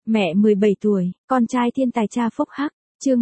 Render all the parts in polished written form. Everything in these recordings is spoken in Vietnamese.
Mẹ 17 tuổi, con trai thiên tài cha phúc hắc, chương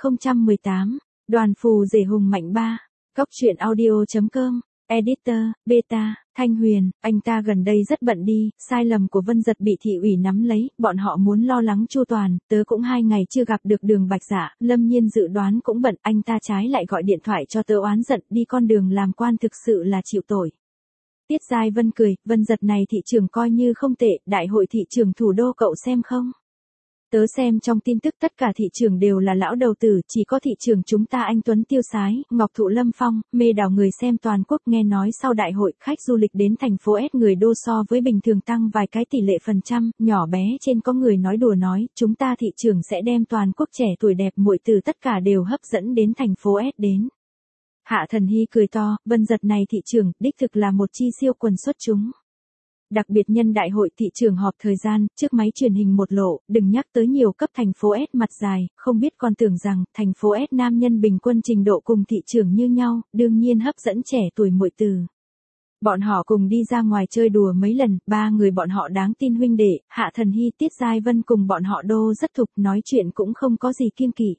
1018, đoàn phù rể hùng mạnh 3, góc truyện audio.com, editor, beta, Thanh Huyền, anh ta gần đây rất bận đi, sai lầm của Vân Giật bị thị ủy nắm lấy, bọn họ muốn lo lắng chu toàn, tớ cũng 2 ngày chưa gặp được Đường Bạch Dạ, Lâm Nhiên dự đoán cũng bận, anh ta trái lại gọi điện thoại cho tớ oán giận, đi con đường làm quan thực sự là chịu tội. Tiết Giai Vân cười, Vân Giật này thị trưởng coi như không tệ, đại hội thị trưởng thủ đô cậu xem không? Tớ xem trong tin tức tất cả thị trưởng đều là lão đầu tử, chỉ có thị trưởng chúng ta anh Tuấn tiêu sái, Ngọc Thụ Lâm Phong, mê đảo người xem toàn quốc. Nghe nói sau đại hội, khách du lịch đến thành phố S người đô so với bình thường tăng vài cái tỷ lệ phần trăm, nhỏ bé trên có người nói đùa nói, chúng ta thị trưởng sẽ đem toàn quốc trẻ tuổi đẹp muội từ tất cả đều hấp dẫn đến thành phố S đến. Hạ Thần Hy cười to, Vân Giật này thị trưởng, đích thực là một chi siêu quần xuất chúng. Đặc biệt nhân đại hội thị trường họp thời gian, trước máy truyền hình một lộ, đừng nhắc tới nhiều cấp thành phố S mặt dài, không biết còn tưởng rằng, thành phố S nam nhân bình quân trình độ cùng thị trường như nhau, đương nhiên hấp dẫn trẻ tuổi muội từ. Bọn họ cùng đi ra ngoài chơi đùa mấy lần, 3 người bọn họ đáng tin huynh đệ, Hạ Thần Hy, Tiết Giai Vân cùng bọn họ đô rất thục, nói chuyện cũng không có gì kiêng kỵ.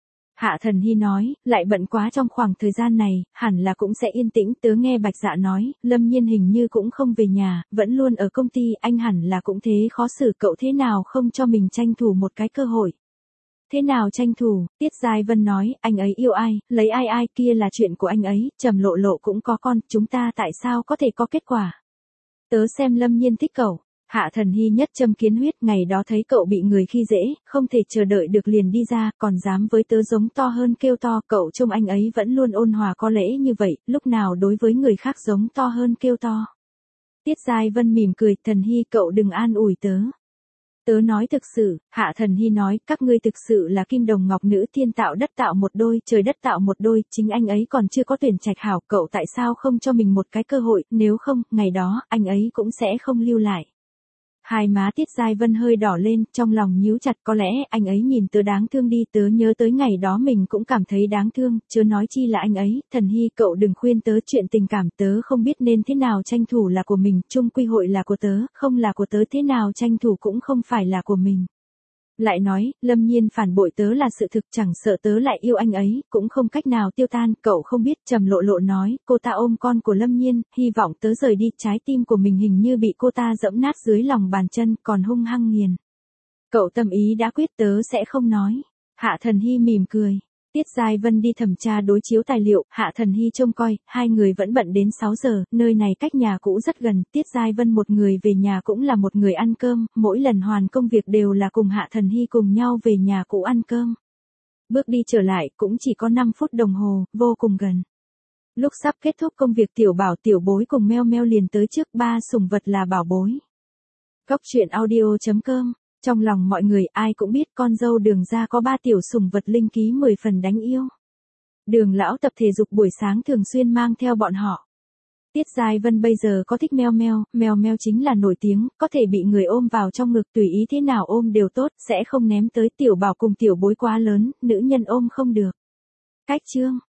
Hạ Thần Hy nói, lại bận quá trong khoảng thời gian này, hẳn là cũng sẽ yên tĩnh. Tớ nghe Bạch Dạ nói, Lâm Nhiên hình như cũng không về nhà, vẫn luôn ở công ty, anh hẳn là cũng thế khó xử, cậu thế nào không cho mình tranh thủ một cái cơ hội. Thế nào tranh thủ? Tiết Giai Vân nói, anh ấy yêu ai, lấy ai kia là chuyện của anh ấy, Trầm Lộ Lộ cũng có con, chúng ta tại sao có thể có kết quả. Tớ xem Lâm Nhiên thích cậu. Hạ Thần Hy nhất châm kiến huyết, ngày đó thấy cậu bị người khi dễ, không thể chờ đợi được liền đi ra, còn dám với tớ giống to hơn kêu to, cậu trông anh ấy vẫn luôn ôn hòa có lễ như vậy, lúc nào đối với người khác giống to hơn kêu to. Tiết Giai Vân mỉm cười, Thần Hy cậu đừng an ủi tớ. Tớ nói thực sự, Hạ Thần Hy nói, các ngươi thực sự là kim đồng ngọc nữ, thiên tạo đất tạo một đôi, trời đất tạo một đôi, chính anh ấy còn chưa có tuyển trạch hảo, cậu tại sao không cho mình một cái cơ hội, nếu không, ngày đó, anh ấy cũng sẽ không lưu lại. Hai má Tiết Giai Vân hơi đỏ lên, trong lòng nhíu chặt, có lẽ anh ấy nhìn tớ đáng thương đi, tớ nhớ tới ngày đó mình cũng cảm thấy đáng thương, chớ nói chi là anh ấy. Thần Hy cậu đừng khuyên tớ chuyện tình cảm, tớ không biết nên thế nào tranh thủ là của mình, chung quy hội là của tớ, không là của tớ thế nào tranh thủ cũng không phải là của mình. Lại nói, Lâm Nhiên phản bội tớ là sự thực, chẳng sợ tớ lại yêu anh ấy, cũng không cách nào tiêu tan, cậu không biết. Trầm Lộ Lộ nói, cô ta ôm con của Lâm Nhiên, hy vọng tớ rời đi, trái tim của mình hình như bị cô ta giẫm nát dưới lòng bàn chân, còn hung hăng nghiền. Cậu tâm ý đã quyết, tớ sẽ không nói. Hạ Thần Hy mỉm cười. Tiết Giai Vân đi thẩm tra đối chiếu tài liệu, Hạ Thần Hy trông coi, hai người vẫn bận đến 6 giờ, nơi này cách nhà cũ rất gần, Tiết Giai Vân một người về nhà cũng là một người ăn cơm, mỗi lần hoàn công việc đều là cùng Hạ Thần Hy cùng nhau về nhà cũ ăn cơm. Bước đi trở lại cũng chỉ có 5 phút đồng hồ, vô cùng gần. Lúc sắp kết thúc công việc Tiểu Bảo Tiểu Bối cùng Meo Meo liền tới trước, 3 sủng vật là bảo bối. Góc truyện audio.com. Trong lòng mọi người ai cũng biết con dâu Đường gia có 3 tiểu sủng vật linh ký 10 phần đáng yêu. Đường lão tập thể dục buổi sáng thường xuyên mang theo bọn họ. Tiết Giai Vân bây giờ có thích Meo Meo, Meo Meo chính là nổi tiếng, có thể bị người ôm vào trong ngực tùy ý thế nào ôm đều tốt, sẽ không ném tới. Tiểu Bảo cùng Tiểu Bối quá lớn, nữ nhân ôm không được. Cách chương.